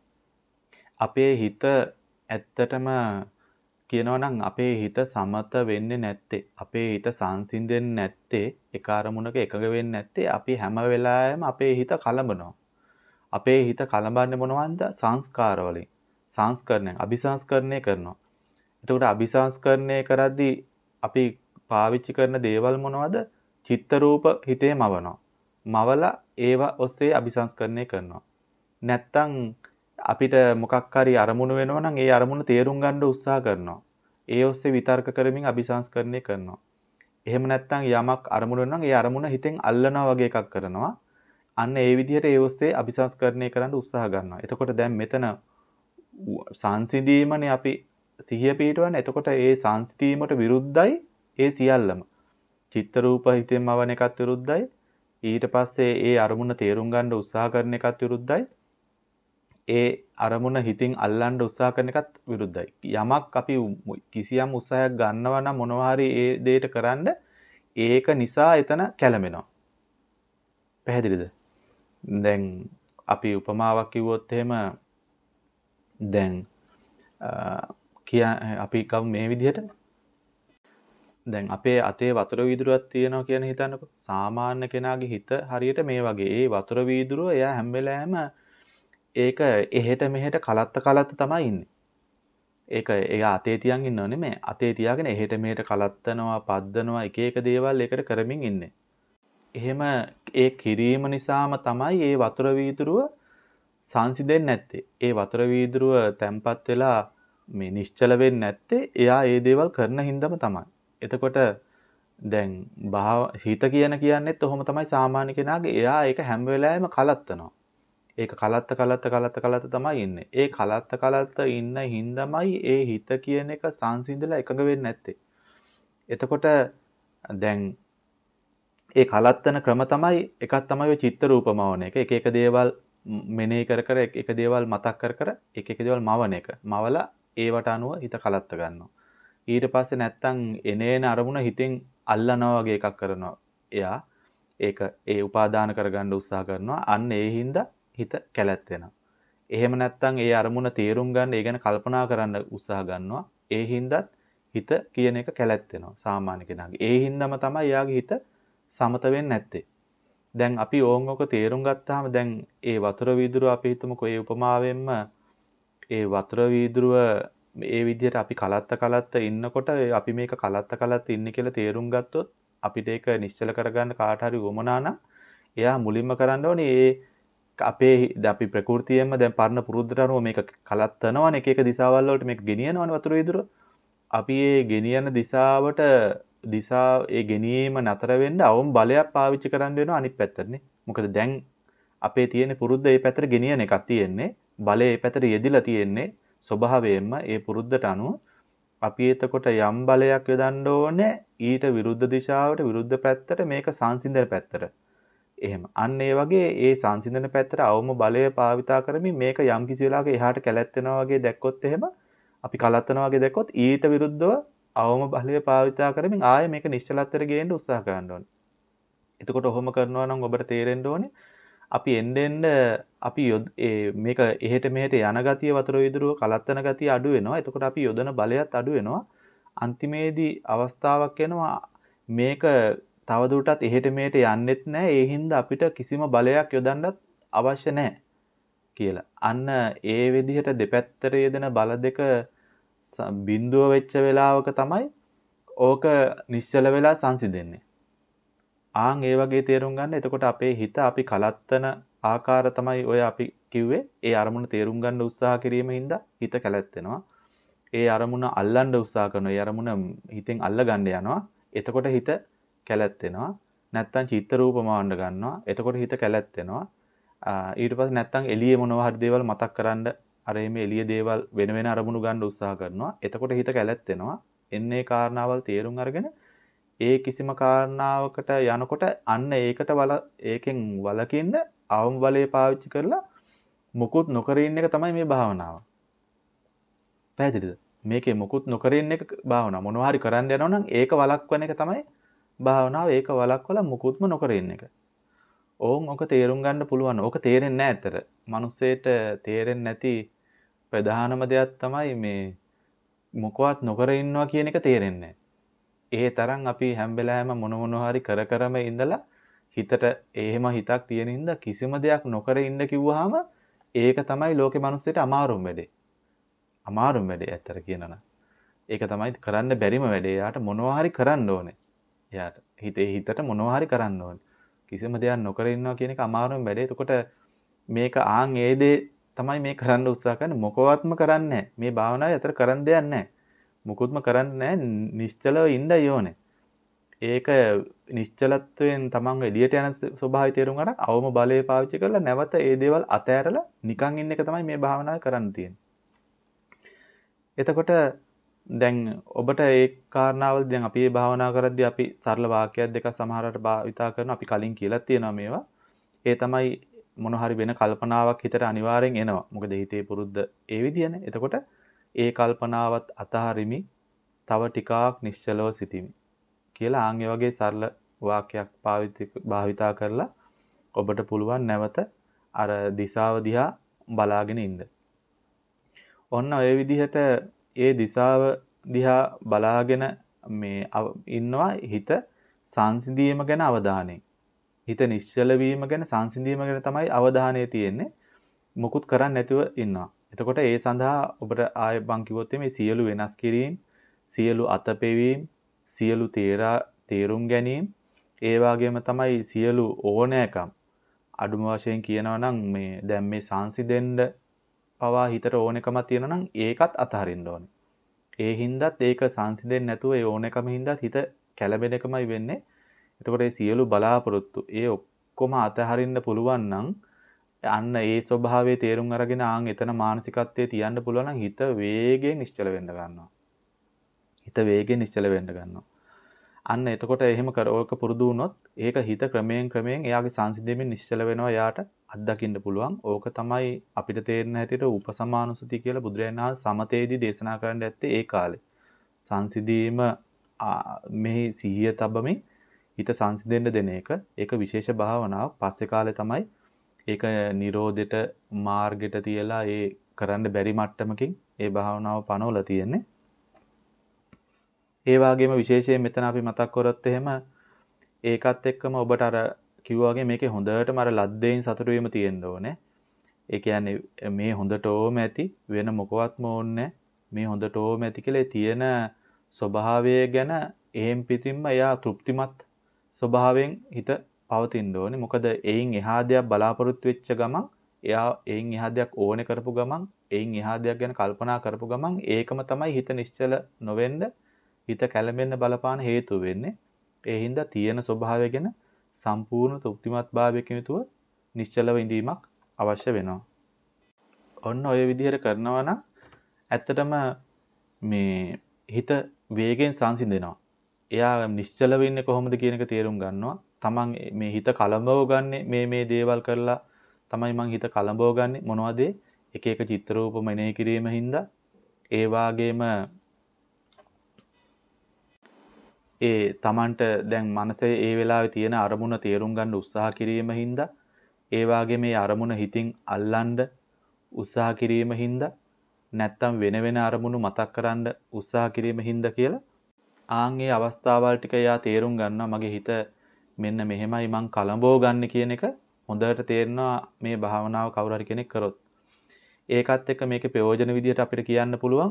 අපේ හිත ඇත්තටම කියනවා නම් අපේ හිත සමත වෙන්නේ නැත්තේ අපේ හිත සංසිඳෙන්නේ නැත්තේ එක අරමුණක එකග වෙන්නේ නැත්තේ අපි හැම වෙලාවෙම අපේ හිත කලඹනවා. අපේ හිත කලඹන්නේ මොනවද? සංස්කාර වලින්. සංස්කරණය, අபிසංස්කරණය කරනවා. එතකොට අபிසංස්කරණය කරද්දී අපි පාවිච්චි කරන දේවල් මොනවද? චිත්ත රූප හිතේ මවනවා. මවලා ඒවා ඔස්සේ අபிසංස්කරණය කරනවා. නැත්තම් අපිට මොකක් හරි අරමුණු වෙනවා නම් ඒ අරමුණ තේරුම් ගන්න උත්සාහ කරනවා. ඒ ඔස්සේ විතර්ක කරමින් අபிසංස්කරණය කරනවා. එහෙම නැත්නම් යමක් අරමුණු වෙනවා නම් ඒ අරමුණ හිතෙන් අල්ලනවා වගේ එකක් කරනවා. අන්න ඒ විදිහට ඒ ඔස්සේ අபிසංස්කරණය කරන්න උත්සාහ ගන්නවා. එතකොට දැන් මෙතන සංසිඳීමනේ අපි සිහිය පිටවන්නේ. එතකොට ඒ සංසිඳීමට විරුද්ධයි ඒ සියල්ලම. චිත්ත රූප හිතෙන්ම වන එකත් විරුද්ධයි. ඊට පස්සේ ඒ අරමුණ තේරුම් ගන්න උත්සාහ කරන එකත් විරුද්ධයි. ඒ අරමුණ හිතින් අල්ලන්න උත්සාහ කරන එකත් විරුද්ධයි. යමක් අපි කිසියම් උත්සාහයක් ගන්නවා නම් මොනවා හරි ඒ දෙයට කරන්න ඒක නිසා එතන කැළඹෙනවා. පැහැදිලිද? දැන් අපි උපමාවක් කිව්වොත් එහෙම දැන් කිය අපි කවු මේ විදිහට දැන් අපේ අතේ වතුර වීදුරුවක් තියෙනවා කියන හිතන්නකො. සාමාන්‍ය කෙනාගේ හිත හරියට මේ වගේ. ඒ වතුර වීදුරුව එයා හැම වෙලාවෙම ඒක එහෙට මෙහෙට කලත්ත කලත්ත තමයි ඉන්නේ. ඒක එයා අතේ තියන් ඉන්නව නෙමෙයි. අතේ තියාගෙන එහෙට මෙහෙට කලත්තනවා, පද්දනවා, එක එක දේවල් ඒකට කරමින් ඉන්නේ. එහෙම ඒ කිරීම නිසාම තමයි මේ වතුර වීදුරුව සංසිඳෙන්නේ නැත්තේ. ඒ වතුර වීදුරුව තැම්පත් වෙලා මේ නිශ්චල වෙන්නේ නැත්තේ එයා ඒ දේවල් කරන හින්දාම තමයි. එතකොට දැන් හිත කියන කියන්නේත් ඔහොම තමයි සාමාන්‍ය කෙනාගේ. එයා ඒක හැම වෙලාවෙම කලත්තනවා. ඒක කලත්ත කලත්ත කලත්ත කලත්ත තමයි ඉන්නේ. ඒ කලත්ත කලත්ත ඉන්න හින්දාමයි ඒ හිත කියන එක සංසිඳලා එකඟ වෙන්නේ නැත්තේ. එතකොට දැන් ඒ කලත්තන ක්‍රම තමයි එකක් තමයි ඔය චිත්ත රූපමවන එක. එක එක දේවල් මෙනෙහි කර කර එක එක දේවල් මතක් කර කර එක එක දේවල් මවන එක. මවලා ඒවට අනුව හිත කලත්ත ගන්නවා. ඊට පස්සේ නැත්තම් එනේන අරමුණ හිතෙන් අල්ලනවා වගේ එකක් කරනවා. එයා ඒක ඒ උපාදාන කරගන්න උත්සාහ කරනවා. අන්න ඒ හින්දා හිත කැලැත් වෙනවා. එහෙම නැත්තම් ඒ අරමුණ තේරුම් ගන්න, ඒ ගැන කල්පනා කරන්න උත්සාහ ගන්නවා. ඒ හින්දාත් හිත කියන එක කැලැත් වෙනවා සාමාන්‍ය කෙනාගේ. ඒ හින්දාම තමයි එයාගේ හිත සමත වෙන්නේ නැත්තේ. දැන් අපි ඕන් ඔක තේරුම් ගත්තාම දැන් ඒ වතුර වීදුරුව අපි හිතමුකෝ ඒ උපමාවෙන්ම ඒ වතුර වීදුරුව මේ විදිහට අපි කලත්ත කලත්ත ඉන්නකොට අපි මේක කලත්ත කලත්ත ඉන්නේ කියලා තේරුම් ගත්තොත් අපිට ඒක නිශ්චල කරගන්න කාට හරි වමනා නම් එයා මුලින්ම කරන්න ඕනේ ඒ අපේ අපි ප්‍රകൃතියෙන්ම දැන් පරණ පුරුද්දට අනුව මේක කලත්තනවනේ එක එක දිශාවල් වලට මේක ගෙනියනවනේ වතුර වීදුරුව. අපි ඒ ගෙනියන දිශාවට දිශා ඒ ගෙනීම නතර වෙන්න අවම බලයක් පාවිච්චි කරන්න වෙනවා අනිත් පැත්තටනේ. මොකද දැන් අපේ තියෙන පුරුද්ද ඒ පැත්තට ගෙනියන එකක් තියෙන්නේ. බලය ඒ පැත්තට යෙදිලා තියෙන්නේ ස්වභාවයෙන්ම ඒ පුරුද්දට අනුව. අපි එතකොට යම් බලයක් යොදන්න ඕනේ ඊට විරුද්ධ දිශාවට විරුද්ධ පැත්තට මේක සංසිඳන පැත්තට. එහෙම. අන්න ඒ වගේ ඒ සංසිඳන පැත්තට අවම බලය භාවිතා කරමින් මේක යම් කිසි වෙලාවක එහාට කැලැත් වෙනවා වගේ දැක්කොත් එහෙම අපි කලත්තනවා වගේ දැක්කොත් ඊට විරුද්ධව අවම බලය භාවිතා කරමින් ආයෙ මේක නිශ්චලත්වයට ගේන්න උත්සාහ කරන්න ඕනේ. එතකොට ඔහොම කරනවා නම් ඔබට තේරෙන්න ඕනේ අපි එන්න එන්න අපි මේක එහෙට මෙහෙට යන ගතිය වතුර විදුරුව කලත්තන ගතිය අඩු වෙනවා. එතකොට අපි යොදන බලයත් අඩු වෙනවා. අන්තිමේදී අවස්ථාවක් එනවා මේක තවදුරටත් එහෙට මෙහෙට යන්නෙත් නැහැ. ඒ හින්දා අපිට කිසිම බලයක් යොදන්නත් අවශ්‍ය නැහැ කියලා. අන්න ඒ විදිහට දෙපැත්තට යෙදෙන බල දෙක බිඳුව වෙච්ච වෙලාවක තමයි ඕක නිශ්චල වෙලා සංසිඳෙන්නේ. ආන් ඒ වගේ තේරුම් ගන්න. එතකොට අපේ හිත අපි කලත්තන ආකාර තමයි ඔය අපි කිව්වේ. ඒ අරමුණ තේරුම් ගන්න උත්සාහ කිරීම හින්දා හිත කැලැත් වෙනවා. ඒ අරමුණ අල්ලන්න උත්සාහ කරනවා. ඒ අරමුණ හිතෙන් අල්ල ගන්න යනවා. එතකොට හිත කැලැත් වෙනවා. නැත්තම් චිත්ත රූප මාන්න ගන්නවා. එතකොට හිත කැලැත් වෙනවා. ඊට පස්සේ නැත්තම් එළියේ මොනවා හරි දේවල් මතක් කරන්න අර එමේ එළියේ දේවල් වෙන වෙන අරමුණු ගන්න උත්සාහ කරනවා. එතකොට හිත කැලැත් වෙනවා. එන්නේ කාරණාවල් තේරුම් අරගෙන ඒ කිසිම කාරණාවකට යනකොට අන්න ඒකට වල ඒකෙන් වලකින්න අවම බලය පාවිච්චි කරලා මුකුත් නොකර ඉන්න එක තමයි මේ භාවනාව. පැහැදිලිද? මේකේ මුකුත් නොකර ඉන්න එක භාවනාව. මොනවා හරි කරන්න යනවා නම් ඒක වලක්වන එක තමයි භාවනාව. ඒක වලක්වලා මුකුත්ම නොකර ඉන්න එක. ඕන් ඔක තේරුම් ගන්න පුළුවන්. ඕක තේරෙන්නේ නැහැ ඇත්තට. මිනිස්සෙට තේරෙන්නේ නැති ප්‍රධානම දෙයක් තමයි මේ මොකවත් නොකර ඉන්නවා කියන එක තේරෙන්නේ නැහැ. ඒ තරම් අපි හැම වෙලාවෙම මොන මොනවා හරි කර කරම ඉඳලා හිතට එහෙම හිතක් තියෙන හින්දා කිසිම දෙයක් නොකර ඉන්න කිව්වහම ඒක තමයි ලෝකේ මිනිස්සුන්ට අමාරුම වැඩේ. අමාරුම වැඩේ ඇත්තට කියනවා. ඒක තමයි කරන්න බැරිම වැඩේ. යාට මොනවා හරි කරන්න ඕනේ. යාට හිතේ හිතට මොනවා හරි කරන්න ඕනේ. කිසිම දෙයක් නොකර ඉන්නවා කියන එක අමාරුම වැඩේ. එතකොට මේක ආන් ඒ දේ තමයි මේ කරන්න උත්සාහ කරන්නේ. මොකවත්ම කරන්නේ නැහැ. මේ භාවනාවේ අතර කරන්න දෙයක් නැහැ. මුකුත්ම කරන්නේ නැහැ. නිශ්චලව ඉඳයි ඕනේ. ඒක නිශ්චලත්වයෙන් තමන්ව එළියට යන ස්වභාවය තේරුම් ගන්න අවම බලය පාවිච්චි කරලා නැවත ඒ දේවල් අතෑරලා නිකන් ඉන්න එක තමයි මේ භාවනාවේ කරන්න තියෙන්නේ. එතකොට දැන් ඔබට ඒ කාරණාවල් දැන් අපි මේ භාවනා කරද්දී අපි සරල වාක්‍යයක් දෙකක් සමහරවට භාවිතා කරනවා. අපි කලින් කියලා තියෙනවා මේවා. ඒ තමයි මොන හරි වෙන කල්පනාවක් හිතට අනිවාර්යෙන් එනවා. මොකද හිතේ පුරුද්ද ඒ විදියනේ. එතකොට ඒ කල්පනාවත් අතහරිමි තව ටිකක් නිශ්චලව සිටිමි කියලා ආන් වගේ සරල වාක්‍යයක් පාවිච්චි භාවිතා කරලා ඔබට පුළුවන් නැවත අර දිශාව දිහා බලාගෙන ඉන්න. ඔන්න ඔය විදිහට ඒ දිශාව දිහා බලාගෙන මේ ඉන්නවා හිත සංසිඳීම ගැන අවධානයෙන්. හිත නිශ්චල වීම ගැන සංසිඳීම ගැන තමයි අවධානය තියෙන්නේ. මුකුත් කරන්නේ නැතුව ඉන්නවා. එතකොට ඒ සඳහා ඔබට ආය බං කිව්වොත් මේ සියලු වෙනස් කිරීම, සියලු අතපෙවීම, සියලු තේරා තේරුම් ගැනීම, ඒ වගේම තමයි සියලු ඕනෑකම් අඩුම වශයෙන් කියනවා නම් මේ දැන් මේ සංසිඳෙන්න පවා හිතට ඕනෑකමක් තියෙනවා නම් ඒකත් අතහරින්න ඕනේ. ඒ හින්දාත් ඒක සංසිඳෙන්නේ නැතුව ඒ ඕනෑකම හින්දාත් හිත කැළඹෙන එකමයි වෙන්නේ. එතකොට මේ සියලු බලාපොරොත්තු ඒ ඔක්කොම අතහරින්න පුළුවන් නම් අන්න ඒ ස්වභාවයේ තේරුම් අරගෙන ආන් එතන මානසිකත්වයේ තියන්න පුළුවන් නම් හිත වේගයෙන් නිශ්චල වෙන්න ගන්නවා. හිත වේගයෙන් නිශ්චල වෙන්න ගන්නවා. අන්න එතකොට එහෙම කරවක පුරුදු වුණොත් ඒක හිත ක්‍රමයෙන් ක්‍රමයෙන් එයාගේ සංසිඳීමෙන් නිශ්චල වෙනවා. එයාට අත්දකින්න පුළුවන්. ඕක තමයි අපිට තේරෙන හැටියට උපසමානුසති කියලා බුදුරජාණන් වහන්සේ සමතේදී දේශනා කරන්න ඇත්තේ ඒ කාලේ. සංසිඳීම මෙහි සිහිය තබමින් හිත සංසිඳෙන්න දෙන එක ඒක විශේෂ භාවනාවක්. පස්සේ කාලේ තමයි ඒක නිරෝධයට මාර්ගයට තියලා ඒ කරන්න බැරි මට්ටමකින් ඒ භාවනාව පනවලා තියෙන්නේ. ඒ වගේම විශේෂයෙන් මෙතන අපි මතක් කරොත් එහෙම ඒකත් එක්කම ඔබට අර කිව්වා වගේ මේකේ හොඳටම අර ලද්දේන් සතුටු වීම තියෙන්න ඕනේ. ඒ කියන්නේ මේ හොඳටම ඇති වෙන මොකවත්ම ඕනේ මේ හොඳටම ඇති කියලා තියෙන ස්වභාවය ගැන එහෙම් පිටින්ම එයා තෘප්තිමත් ස්වභාවයෙන් හිත පවතින්න ඕනේ. මොකද එයින් එහා දෙයක් බලාපොරොත්තු වෙච්ච ගමන් එයා එයින් එහා දෙයක් ඕනේ කරපු ගමන් එයින් එහා දෙයක් ගැන කල්පනා කරපු ගමන් ඒකම තමයි හිත නිශ්චල නොවෙන්න හිත කැළඹෙන්න බලපාන හේතුව වෙන්නේ. ඒ හින්දා තියෙන ස්වභාවය ගැන සම්පූර්ණ තෘප්තිමත් භාවයකින් යුතුව නිශ්චලව ඉඳීමක් අවශ්‍ය වෙනවා. ඔන්න ඔය විදිහට කරනවා නම් ඇත්තටම මේ හිත වේගෙන් සංසිඳෙනවා. එයා නිශ්චල වෙන්නේ කොහොමද කියන එක තේරුම් ගන්නවා. තමන් මේ හිත කලඹව ගන්නෙ මේ මේ දේවල් කරලා තමයි මං හිත කලඹව ගන්නෙ මොනවද එක එක චිත්‍ර රූප මෙනෙහි කිරීම හින්දා ඒ වාගේම ඒ තමන්ට දැන් මනසේ ඒ වෙලාවේ තියෙන අරමුණ තේරුම් ගන්න උත්සාහ කිරීම හින්දා ඒ වාගේ මේ අරමුණ හිතින් අල්ලන්න උත්සාහ කිරීම හින්දා නැත්තම් වෙන වෙන අරමුණු මතක් කරන්න උත්සාහ කිරීම හින්දා කියලා ආන් ඒ අවස්ථාවල් ටික එයා තේරුම් ගන්නවා මගේ හිත මෙන්න මෙහෙමයි මං කලඹව ගන්න කියන එක හොඳට තේරෙනවා මේ භාවනාව කවුරු හරි කෙනෙක් කරොත්. ඒකත් එක්ක මේකේ ප්‍රයෝජන විදියට අපිට කියන්න පුළුවන්.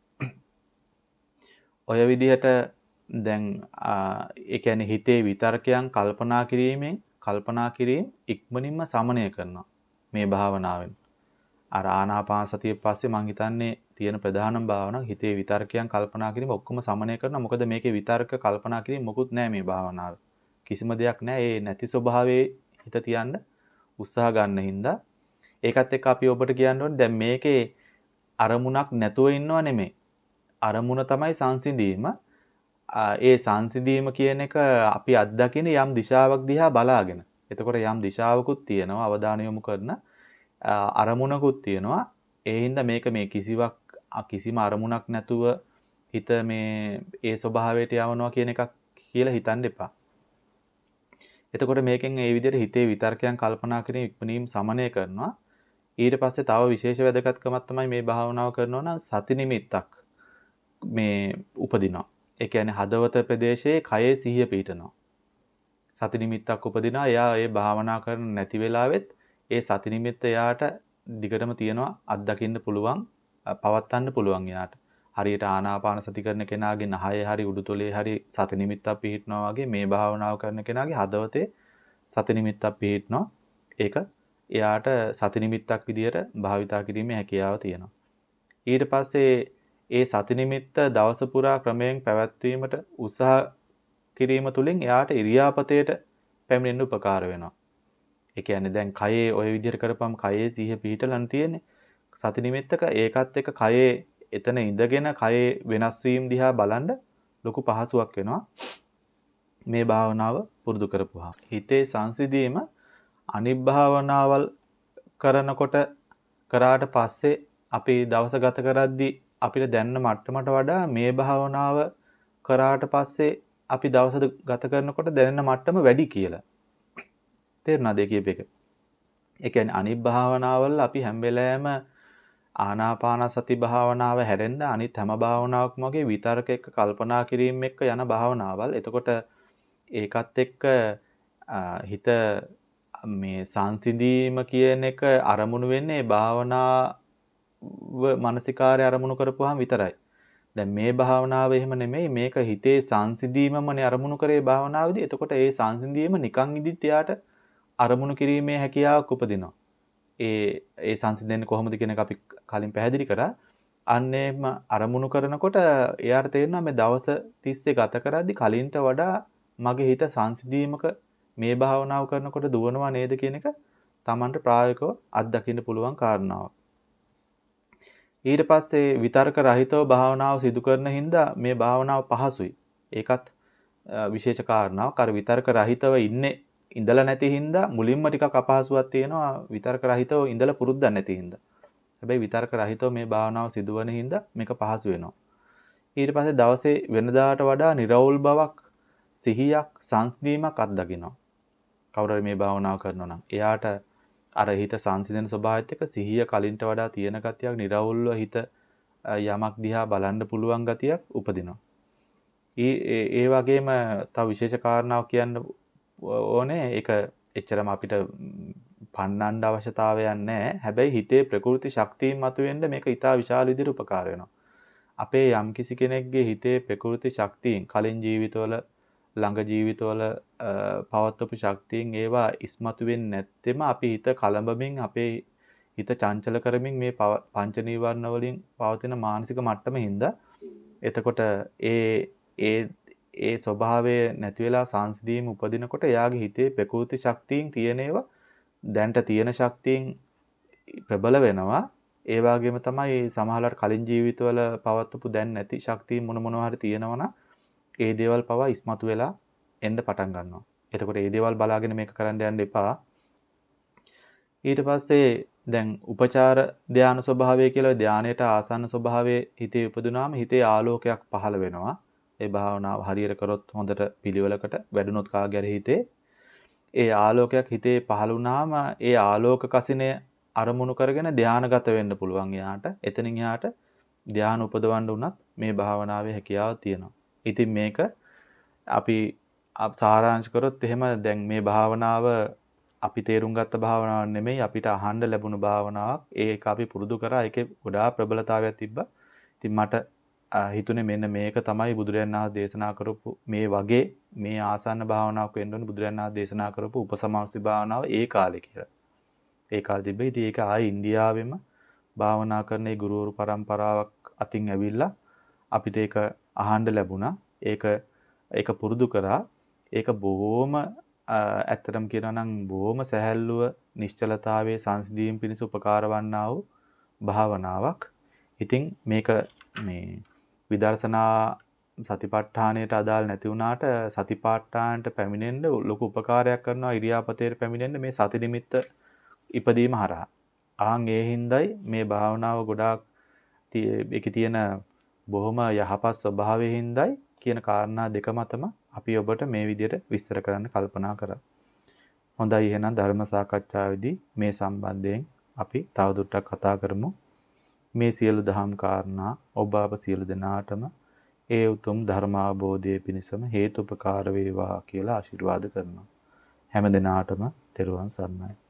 ඔය විදිහට දැන් ඒ කියන්නේ හිතේ විතර්කයන් කල්පනා කිරීමෙන් කල්පනා කිරීම ඉක්මනින්ම සමනය කරනවා මේ භාවනාවෙන්. අර ආනාපාන සතිය පස්සේ මං හිතන්නේ තියෙන ප්‍රධානම භාවනාව හිතේ විතර්කයන් කල්පනා කිරීම ඔක්කොම සමනය කරනවා. මොකද මේකේ විතර්ක කල්පනා කිරීම මොකුත් නැහැ මේ භාවනාවේ. කිසිම දෙයක් නැහැ. ඒ නැති ස්වභාවයේ හිත තියන්න උත්සාහ ගන්න හින්දා ඒකත් එක්ක අපි ඔබට කියන්න ඕනේ දැන් මේකේ අරමුණක් නැතුව ඉන්නව නෙමෙයි. අරමුණ තමයි සංසිඳීම. ඒ සංසිඳීම කියන එක අපි අත්දකින යම් දිශාවක් දිහා බලාගෙන. එතකොට යම් දිශාවකුත් තියෙනවා අවධානය යොමු කරන අරමුණකුත් තියෙනවා. ඒ හින්දා මේක මේ කිසිවක් කිසිම අරමුණක් නැතුව හිත මේ ඒ ස්වභාවයට යවනවා කියන එකක් කියලා හිතන්න එපා. එතකොට මේකෙන් ඒ විදිහට හිතේ විතර්කයන් කල්පනා කිරීම ඉක්මනින් සමනය කරනවා. ඊට පස්සේ තව විශේෂ වැදගත්කමක් තමයි මේ භාවනාව කරනවා නම් සති නිමිත්තක් මේ උපදිනවා. ඒ කියන්නේ හදවත ප්‍රදේශයේ කයේ සිහිය පිහිටනවා. සති නිමිත්තක් උපදිනවා. එයා ඒ භාවනා කරන නැති වෙලාවෙත් ඒ සති නිමිත්ත එයාට දිගටම තියනවා අත්දකින්න පුළුවන් පවත්වන්න පුළුවන් එයාට. හරියට ආනාපාන සති කරන කෙනාගේ නහයේ හරි උඩුතොලේ හරි සති නිමිත්තක් පිහිටනවා වගේ මේ භාවනාව කරන කෙනාගේ හදවතේ සති නිමිත්තක් පිහිටනවා. ඒක එයාට සති නිමිත්තක් විදියට භාවිතා කිරීමේ හැකියාව තියෙනවා. ඊට පස්සේ ඒ සති නිමිත්ත දවස පුරා ක්‍රමයෙන් පැවැත්වීමට උත්සාහ කිරීම තුළින් එයාට ඉරියාපතේට පැමිණෙන්න උපකාර වෙනවා. ඒ කියන්නේ දැන් කයේ ওই විදිහට කරපම් කයේ සිහිය පිහිටලන් තියෙන්නේ. සති නිමිත්තක ඒකත් එක්ක කයේ එතන ඉඳගෙන කයේ වෙනස් වීම දිහා බලන්න ලොකු පහසුවක් වෙනවා. මේ භාවනාව පුරුදු කරපුවා. හිතේ සංසිඳීම අනිත් භාවනාවල් කරනකොට කරාට පස්සේ අපි දවස ගත කරද්දී අපිට දැනන මට්ටමට වඩා මේ භාවනාව කරාට පස්සේ අපි දවස ගත කරනකොට දැනෙන මට්ටම වැඩි කියලා. තේරුණාද ඒ කියප එක? ඒ කියන්නේ අනිත් භාවනාවල් අපි හැම වෙලාවෙම ආනාපාන සති භාවනාව හැරෙන්න අනිත් හැම භාවනාවක්ම වගේ විතර්ක එක්ක කල්පනා කිරීම එක්ක යන භාවනාවල්. එතකොට ඒකත් එක්ක හිත මේ සංසිඳීම කියන එක අරමුණු වෙන්නේ භාවනාව මානසිකාරය අරමුණු කරපුවාම විතරයි. දැන් මේ භාවනාව එහෙම නෙමෙයි මේක හිතේ සංසිඳීමමනේ අරමුණු කරේ භාවනාවේදී. එතකොට ඒ සංසිඳීම නිකන් ඉදිත් එයාට අරමුණු කිරීමේ හැකියාවක් උපදිනවා. ඒ ඒ සංසිඳෙන්නේ කොහොමද කියන එක අපි කලින් පැහැදිලි කරා. අන්නේම අරමුණු කරනකොට එයාට තේරෙනවා මේ දවස් තිස්සේ ගත කරද්දී කලින්ට වඩා මගේ හිත සංසිඳීමක මේ භාවනාව කරනකොට දුවනවා නේද කියන එක Tamanට ප්‍රායෝගිකව අත්දකින්න පුළුවන් කාරණාවක්. ඊට පස්සේ විතර්ක රහිතව භාවනාව සිදු කරන හින්දා මේ භාවනාව පහසුයි. ඒකත් විශේෂ කාරණාවක්. අර විතර්ක රහිතව ඉන්නේ ඉඳලා නැති හින්දා මුලින්ම ටිකක් අපහසුවක් තියෙනවා විතර්ක රහිතව ඉඳලා පුරුද්දක් නැති හින්දා. හැබැයි විතර්ක රහිතව මේ භාවනාව සිදුවන හින්දා මේක පහසු වෙනවා. ඊට පස්සේ දවසේ වෙනදාට වඩා නිර්වෝල් බවක් සිහියක් සංසිඳීමක් අත්දකිනවා. කවුරු හරි මේ භාවනාව කරනවා නම් එයාට අර හිත සංසිඳන ස්වභාවයත් එක්ක සිහිය කලින්ට වඩා තියෙන ගතියක් නිර්වෝල්ව හිත යමක් දිහා බලන්න පුළුවන් ගතියක් උපදිනවා. ඒ ඒ වගේම තව විශේෂ කාරණාවක් කියන්න ඕනේ. ඒක එච්චරම අපිට පන්නන්න අවශ්‍යතාවයක් නැහැ. හැබැයි හිතේ ප්‍රකෘති ශක්තියින් මතුවෙන්න මේක ඉතා විශාල විදිහට උපකාර වෙනවා. අපේ යම්කිසි කෙනෙක්ගේ හිතේ ප්‍රකෘති ශක්තියින් කලින් ජීවිතවල ළඟ ජීවිතවල පවත්වපු ශක්තියින් ඒවා ඉස්මතු වෙන්නේ නැත්නම් අපි හිත කලඹමින් අපේ හිත චංචල කරමින් මේ පංච නීවරණ වලින් පවතින මානසික මට්ටම හින්දා එතකොට ඒ ඒ ඒ ස්වභාවය නැති වෙලා සංසිඳීම උපදිනකොට එයාගේ හිතේ ප්‍රකෘති ශක්තියින් තියෙන ඒවා දැන්ට තියෙන ශක්තියින් ප්‍රබල වෙනවා. ඒ වගේම තමයි සමහරවල් කලින් ජීවිතවල පවත්වපු දැන් නැති ශක්තිය මොන මොනවා හරි තියෙනවනම් ඒ දේවල් පවා ඉස්මතු වෙලා එන්න පටන් ගන්නවා. එතකොට ඒ දේවල් බලාගෙන මේක කරන්න යන්න එපා. ඊට පස්සේ දැන් උපචාර ධානය ස්වභාවය කියලා ධානයට ආසන්න ස්වභාවයේ හිතේ උපදුනාම හිතේ ආලෝකයක් පහළ වෙනවා. ඒ භාවනාව හරියට කරොත් හොඳට පිළිවෙලකට වැඩුණොත් කාගේ හිතේ ඒ ආලෝකයක් හිතේ පහළ වුණාම ඒ ආලෝක කසිනේ අරමුණු කරගෙන ධානගත වෙන්න පුළුවන් යාට. එතනින් යාට ධාන උපදවන්න උනත් මේ භාවනාවේ හැකියාව තියෙනවා. ඉතින් මේක අපි සාරාංශ කරොත් එහෙම දැන් මේ භාවනාව අපි තේරුම් ගත්ත භාවනාවක් නෙමෙයි අපිට අහන්න ලැබුණු භාවනාවක්. ඒක අපි පුරුදු කරා. ඒකේ ගොඩාක් ප්‍රබලතාවයක් තිබ්බා. ඉතින් මට හිතුනේ මෙන්න මේක තමයි බුදුරජාණන් වහන්සේ දේශනා කරපු මේ වගේ මේ ආසන්න භාවනාවක් වෙන්න ඕනේ බුදුරජාණන් වහන්සේ දේශනා කරපු උපසමාසි භාවනාව ඒ කාලේ කියලා. ඒ කාලේ තිබ්බේ. ඉතින් ඒක ආයේ ඉන්දියාවෙම භාවනා කරන ඒ ගුරුවරු පරම්පරාවක් අතින් ඇවිල්ලා අපිට ඒක අහන්න ලැබුණා. ඒක ඒක පුරුදු කරා. ඒක බොහොම ඇත්තටම කියනවා නම් බොහොම සැහැල්ලුව නිශ්චලතාවයේ සංසිඳීම් පිණිස උපකාර වන්නා වූ භාවනාවක්. ඉතින් මේක මේ විදර්ශනා සතිපට්ඨානයට අදාළ නැති වුණාට සතිපට්ඨානට පැමිණෙන්න ලොකු උපකාරයක් කරනවා ඉරියාපතේට පැමිණෙන්න මේ සති නිමිත්ත ඉපදීම හරහා. ආන් ඒ හින්දායි මේ භාවනාව ගොඩාක් ඒකේ තියෙන බොහොම යහපත් ස්වභාවයෙන් හින්දායි කියන කාරණා දෙක මතම අපි ඔබට මේ විදිහට විස්තර කරන්න කල්පනා කරා. හොඳයි එහෙනම් ධර්ම සාකච්ඡාවේදී මේ සම්බන්ධයෙන් අපි තවදුරටත් කතා කරමු. මේ සියලු දහම් කාරණා ඔබ අප සියලු දෙනාටම ඒ උතුම් ධර්ම අවබෝධයේ පිණසම හේතුපකාර වේවා කියලා ආශිර්වාද කරනවා. හැම දිනාටම තෙරුවන් සරණයි.